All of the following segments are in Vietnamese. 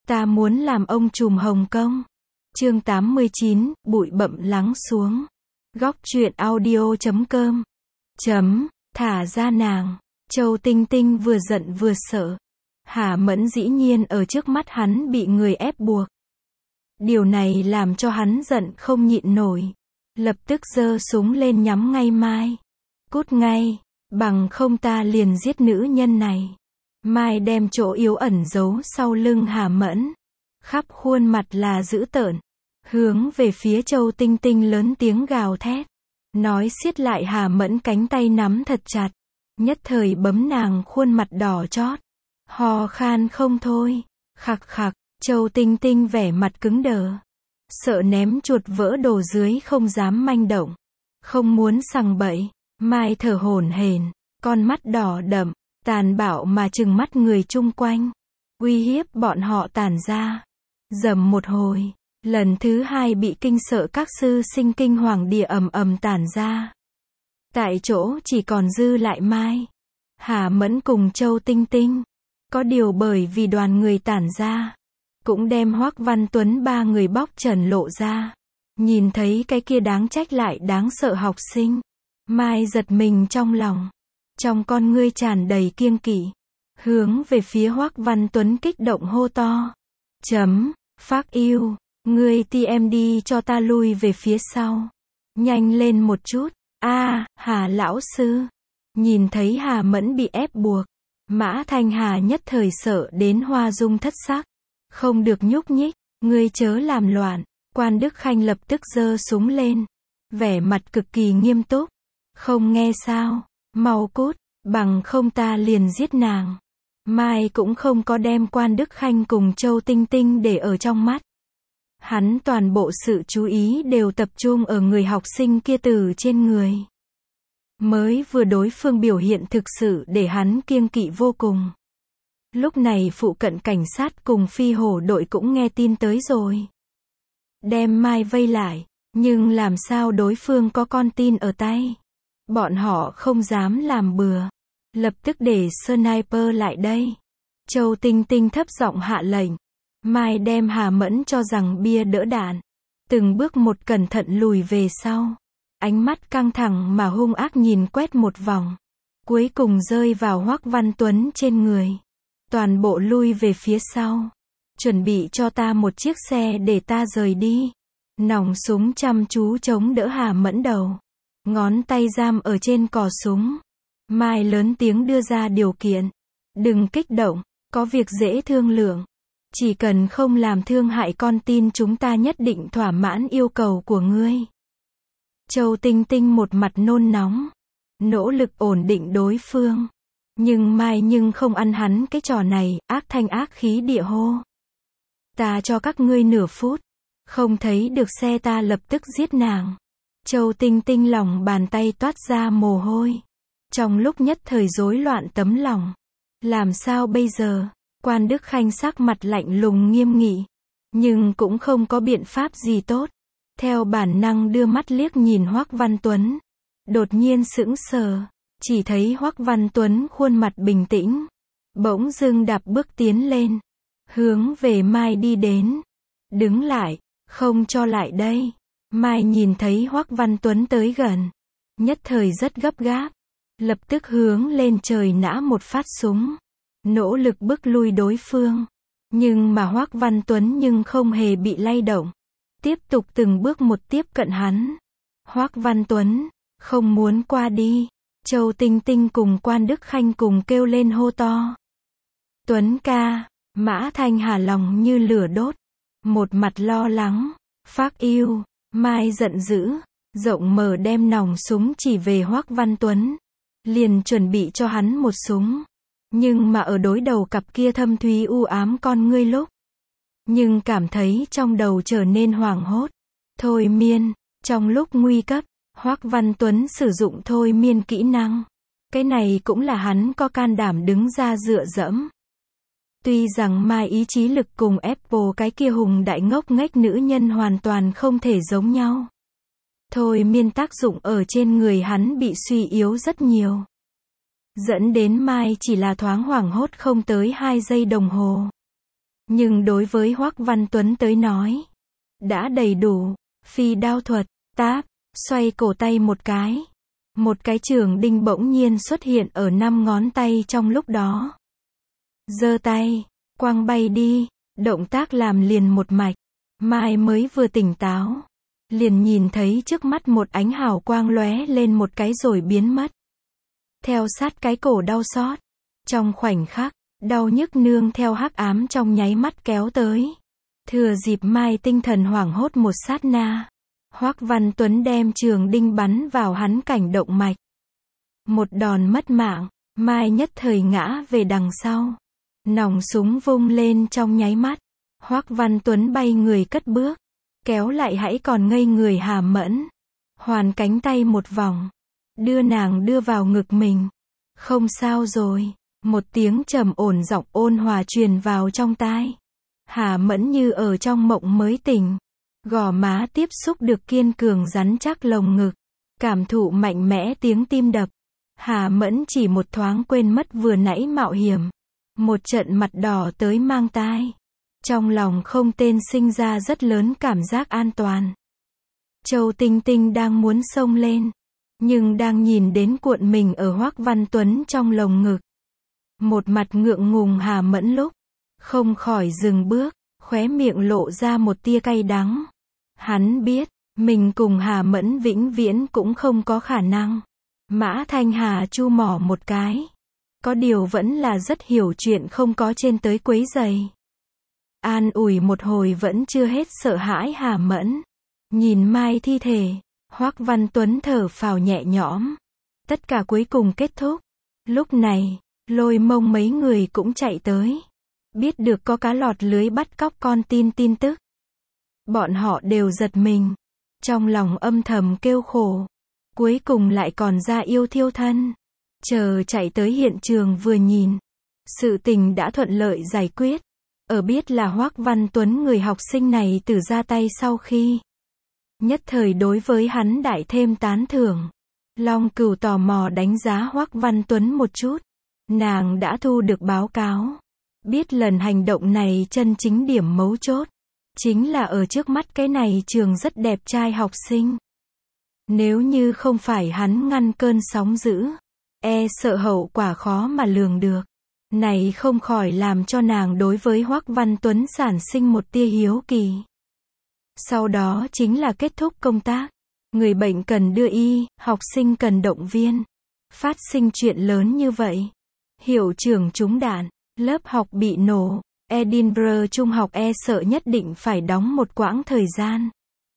Ta muốn làm ông trùm Hồng Kông. Chương 89, bụi bặm lắng xuống. Góc truyện audio.com. Thả ra nàng. Châu Tinh Tinh vừa giận vừa sợ. Hà Mẫn dĩ nhiên ở trước mắt hắn bị người ép buộc. Điều này làm cho hắn giận không nhịn nổi. Lập tức giơ súng lên nhắm ngay Mai. Cút ngay, bằng không ta liền giết nữ nhân này. Mai đem chỗ yếu ẩn giấu sau lưng Hà Mẫn. Khắp khuôn mặt là dữ tợn. Hướng về phía Châu Tinh Tinh lớn tiếng gào thét. Nói siết lại Hà Mẫn cánh tay nắm thật chặt. Nhất thời bấm nàng khuôn mặt đỏ chót. Hò khan không thôi. Khặc khặc, Châu Tinh Tinh vẻ mặt cứng đờ. Sợ ném chuột vỡ đồ dưới không dám manh động. Không muốn sằng bậy. Mai thở hổn hển, con mắt đỏ đậm, tàn bạo mà trừng mắt người chung quanh. Uy hiếp bọn họ tản ra. Dầm một hồi. Lần thứ hai bị kinh sợ các sư sinh kinh hoàng địa ầm ầm tản ra. Tại chỗ chỉ còn dư lại Mai, Hà Mẫn cùng Châu Tinh Tinh. Có điều bởi vì đoàn người tản ra, cũng đem Hoắc Văn Tuấn ba người bóc trần lộ ra. Nhìn thấy cái kia đáng trách lại đáng sợ học sinh, Mai giật mình trong lòng. Trong con ngươi tràn đầy kiêng kỵ. Hướng về phía Hoắc Văn Tuấn kích động hô to. Phác yêu, ngươi TM đi cho ta lui về phía sau. Nhanh lên một chút. Hà lão sư. Nhìn thấy Hà Mẫn bị ép buộc, Mã Thanh Hà nhất thời sợ đến hoa dung thất sắc. Không được nhúc nhích, ngươi chớ làm loạn. Quan Đức Khanh lập tức giơ súng lên. Vẻ mặt cực kỳ nghiêm túc. Không nghe sao, mau cút, bằng không ta liền giết nàng. Mai cũng không có đem Quan Đức Khanh cùng Châu Tinh Tinh để ở trong mắt. Hắn toàn bộ sự chú ý đều tập trung ở người học sinh kia từ trên người. Mới vừa đối phương biểu hiện thực sự để hắn kiêng kỵ vô cùng. Lúc này phụ cận cảnh sát cùng phi hổ đội cũng nghe tin tới rồi. Đem Mai vây lại, nhưng làm sao đối phương có con tin ở tay. Bọn họ không dám làm bừa. Lập tức để sniper lại đây. Châu Tinh Tinh thấp giọng hạ lệnh. Mai đem Hà Mẫn cho rằng bia đỡ đạn. Từng bước một cẩn thận lùi về sau. Ánh mắt căng thẳng mà hung ác nhìn quét một vòng. Cuối cùng rơi vào Hoắc Văn Tuấn trên người. Toàn bộ lui về phía sau. Chuẩn bị cho ta một chiếc xe để ta rời đi. Nòng súng chăm chú chống đỡ Hà Mẫn đầu. Ngón tay giam ở trên cò súng. Mai lớn tiếng đưa ra điều kiện. Đừng kích động, có việc dễ thương lượng. Chỉ cần không làm thương hại con tin chúng ta nhất định thỏa mãn yêu cầu của ngươi. Châu Tinh Tinh một mặt nôn nóng. Nỗ lực ổn định đối phương. Nhưng Mai không ăn hắn cái trò này, ác thanh ác khí địa hô. Ta cho các ngươi nửa phút. Không thấy được xe ta lập tức giết nàng. Châu Tinh Tinh lòng bàn tay toát ra mồ hôi. Trong lúc nhất thời rối loạn tấm lòng. Làm sao bây giờ? Quan Đức Khanh sắc mặt lạnh lùng nghiêm nghị. Nhưng cũng không có biện pháp gì tốt. Theo bản năng đưa mắt liếc nhìn Hoắc Văn Tuấn. Đột nhiên sững sờ. Chỉ thấy Hoắc Văn Tuấn khuôn mặt bình tĩnh. Bỗng dưng đạp bước tiến lên. Hướng về Mai đi đến. Đứng lại, không cho lại đây. Mai nhìn thấy Hoắc Văn Tuấn tới gần. Nhất thời rất gấp gáp. Lập tức hướng lên trời nã một phát súng. Nỗ lực bức lui đối phương. Nhưng mà Hoắc Văn Tuấn không hề bị lay động. Tiếp tục từng bước một tiếp cận hắn. Hoắc Văn Tuấn, không muốn qua đi. Châu Tinh Tinh cùng Quan Đức Khanh cùng kêu lên hô to. Tuấn ca, Mã Thanh Hà lòng như lửa đốt. Một mặt lo lắng. Phác yêu. Mai giận dữ, rộng mở đem nòng súng chỉ về Hoắc Văn Tuấn. Liền chuẩn bị cho hắn một súng. Nhưng mà ở đối đầu cặp kia thâm thúy u ám con ngươi lúc. Nhưng cảm thấy trong đầu trở nên hoảng hốt. Thôi miên, trong lúc nguy cấp, Hoắc Văn Tuấn sử dụng thôi miên kỹ năng. Cái này cũng là hắn có can đảm đứng ra dựa dẫm. Tuy rằng Mai ý chí lực cùng Apple cái kia hùng đại ngốc nghếch nữ nhân hoàn toàn không thể giống nhau. Thôi miên tác dụng ở trên người hắn bị suy yếu rất nhiều. Dẫn đến Mai chỉ là thoáng hoảng hốt không tới 2 giây đồng hồ. Nhưng đối với Hoắc Văn Tuấn tới nói, đã đầy đủ. Phi đao thuật, táp, xoay cổ tay một cái. Một cái trường đinh bỗng nhiên xuất hiện ở 5 ngón tay trong lúc đó. Giơ tay, quăng bay đi, động tác làm liền một mạch. Mai mới vừa tỉnh táo, liền nhìn thấy trước mắt một ánh hào quang lóe lên một cái rồi biến mất. Theo sát cái cổ đau xót. Trong khoảnh khắc, đau nhức nương theo hắc ám trong nháy mắt kéo tới. Thừa dịp Mai tinh thần hoảng hốt một sát na, Hoắc Văn Tuấn đem trường đinh bắn vào hắn cảnh động mạch. Một đòn mất mạng, Mai nhất thời ngã về đằng sau. Nòng súng vung lên trong nháy mắt. Hoắc Văn Tuấn bay người cất bước, kéo lại hãy còn ngây người Hà Mẫn. Hoàn cánh tay một vòng, đưa nàng đưa vào ngực mình. Không sao rồi, một tiếng trầm ổn giọng ôn hòa truyền vào trong tai. Hà Mẫn như ở trong mộng mới tỉnh. Gò má tiếp xúc được kiên cường rắn chắc lồng ngực. Cảm thụ mạnh mẽ tiếng tim đập. Hà Mẫn chỉ một thoáng quên mất vừa nãy mạo hiểm. Một trận mặt đỏ tới mang tai. Trong lòng không tên sinh ra rất lớn cảm giác an toàn. Châu Tinh Tinh đang muốn xông lên, nhưng đang nhìn đến cuộn mình ở Hoắc Văn Tuấn trong lồng ngực. Một mặt ngượng ngùng Hà Mẫn lúc không khỏi dừng bước, khóe miệng lộ ra một tia cay đắng. Hắn biết, mình cùng Hà Mẫn vĩnh viễn cũng không có khả năng. Mã Thanh Hà chu mỏ một cái. Có điều vẫn là rất hiểu chuyện không có trên tới quấy giày. An ủi một hồi vẫn chưa hết sợ hãi Hà Mẫn. Nhìn Mai thi thể, Hoắc Văn Tuấn thở phào nhẹ nhõm. Tất cả cuối cùng kết thúc. Lúc này, Lôi Mông mấy người cũng chạy tới. Biết được có cá lọt lưới bắt cóc con tin tức. Bọn họ đều giật mình. Trong lòng âm thầm kêu khổ. Cuối cùng lại còn ra yêu thiêu thân. Chờ chạy tới hiện trường vừa nhìn. Sự tình đã thuận lợi giải quyết. Ở biết là Hoắc Văn Tuấn người học sinh này từ ra tay sau khi. Nhất thời đối với hắn đại thêm tán thưởng. Long Cửu tò mò đánh giá Hoắc Văn Tuấn một chút. Nàng đã thu được báo cáo. Biết lần hành động này chân chính điểm mấu chốt. Chính là ở trước mắt cái này trường rất đẹp trai học sinh. Nếu như không phải hắn ngăn cơn sóng dữ, e sợ hậu quả khó mà lường được. Này không khỏi làm cho nàng đối với Hoắc Văn Tuấn sản sinh một tia hiếu kỳ. Sau đó chính là kết thúc công tác. Người bệnh cần đưa y, học sinh cần động viên. Phát sinh chuyện lớn như vậy. Hiệu trưởng trúng đạn, lớp học bị nổ. Edinburgh Trung học e sợ nhất định phải đóng một quãng thời gian.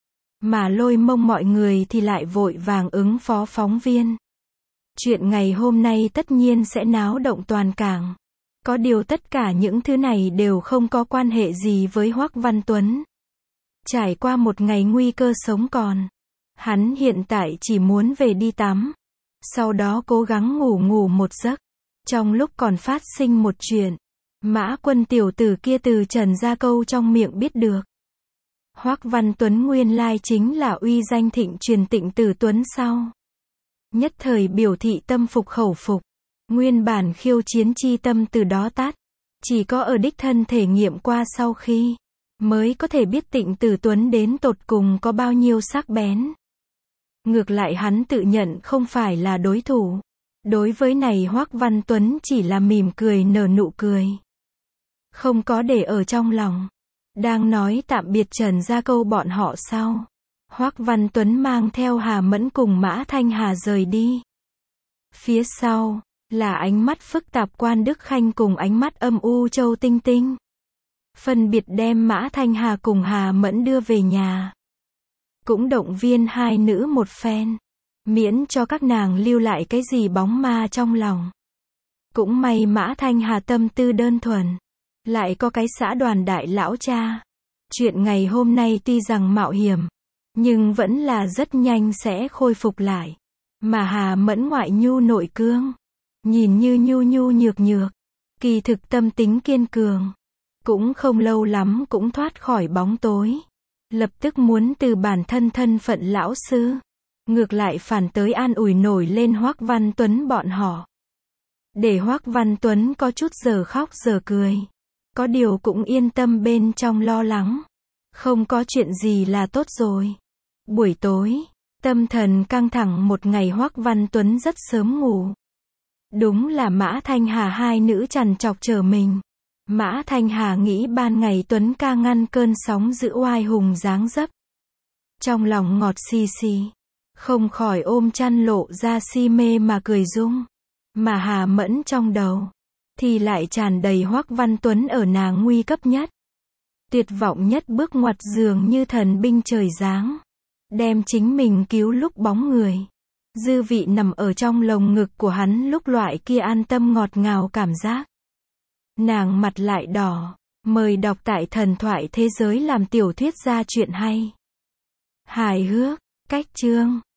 Mà Lôi Mông mọi người thì lại vội vàng ứng phó phóng viên. Chuyện ngày hôm nay tất nhiên sẽ náo động toàn cảng. Có điều tất cả những thứ này đều không có quan hệ gì với Hoắc Văn Tuấn. Trải qua một ngày nguy cơ sống còn. Hắn hiện tại chỉ muốn về đi tắm. Sau đó cố gắng ngủ một giấc. Trong lúc còn phát sinh một chuyện. Mã Quân tiểu tử kia từ Trần Gia Câu trong miệng biết được. Hoắc Văn Tuấn nguyên lai chính là uy danh thịnh truyền Tịnh Tử Tuấn sau. Nhất thời biểu thị tâm phục khẩu phục. Nguyên bản khiêu chiến chi tâm từ đó tắt. Chỉ có ở đích thân thể nghiệm qua sau khi, mới có thể biết Tịnh Tử Tuấn đến tột cùng có bao nhiêu sắc bén. Ngược lại hắn tự nhận không phải là đối thủ. Đối với này Hoắc Văn Tuấn chỉ là mỉm cười nở nụ cười. Không có để ở trong lòng. Đang nói tạm biệt Trần Gia Câu bọn họ sau. Hoắc Văn Tuấn mang theo Hà Mẫn cùng Mã Thanh Hà rời đi. Phía sau, là ánh mắt phức tạp Quan Đức Khanh cùng ánh mắt âm u Châu Tinh Tinh. Phân biệt đem Mã Thanh Hà cùng Hà Mẫn đưa về nhà. Cũng động viên hai nữ một phen. Miễn cho các nàng lưu lại cái gì bóng ma trong lòng. Cũng may Mã Thanh Hà tâm tư đơn thuần. Lại có cái xã đoàn đại lão cha. Chuyện ngày hôm nay tuy rằng mạo hiểm, nhưng vẫn là rất nhanh sẽ khôi phục lại. Mà Hà Mẫn ngoại nhu nội cương. Nhìn như nhu nhu nhược nhược. Kỳ thực tâm tính kiên cường. Cũng không lâu lắm cũng thoát khỏi bóng tối. Lập tức muốn từ bản thân thân phận lão sư. Ngược lại phản tới an ủi nổi lên Hoắc Văn Tuấn bọn họ. Để Hoắc Văn Tuấn có chút giờ khóc giờ cười. Có điều cũng yên tâm bên trong lo lắng. Không có chuyện gì là tốt rồi. Buổi tối, tâm thần căng thẳng một ngày Hoắc Văn Tuấn rất sớm ngủ. Đúng là Mã Thanh Hà hai nữ trằn trọc chờ mình. Mã Thanh Hà nghĩ ban ngày Tuấn ca ngăn cơn sóng dữ oai hùng dáng dấp. Trong lòng ngọt xì xì. Không khỏi ôm chăn lộ ra si mê mà cười rung. Mà Hà Mẫn trong đầu thì lại tràn đầy Hoắc Văn Tuấn ở nàng nguy cấp nhất. Tuyệt vọng nhất bước ngoặt giường như thần binh trời giáng. Đem chính mình cứu lúc bóng người. Dư vị nằm ở trong lồng ngực của hắn lúc loại kia an tâm ngọt ngào cảm giác. Nàng mặt lại đỏ. Mời đọc tại Thần Thoại Thế Giới làm tiểu thuyết ra chuyện hay. Hài hước, cách chương.